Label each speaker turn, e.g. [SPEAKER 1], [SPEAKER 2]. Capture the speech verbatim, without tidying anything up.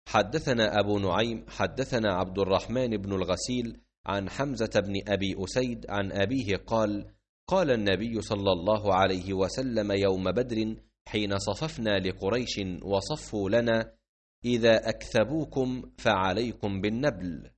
[SPEAKER 1] حدثنا أبو نعيم حدثنا عبد الرحمن بن الغسيل عن حمزة بن أبي أسيد عن أبيه قال قال النبي صلى الله عليه وسلم يوم بدر حين صففنا لقريش وصفوا لنا: إذا أكثبوكم فعليكم بالنبل.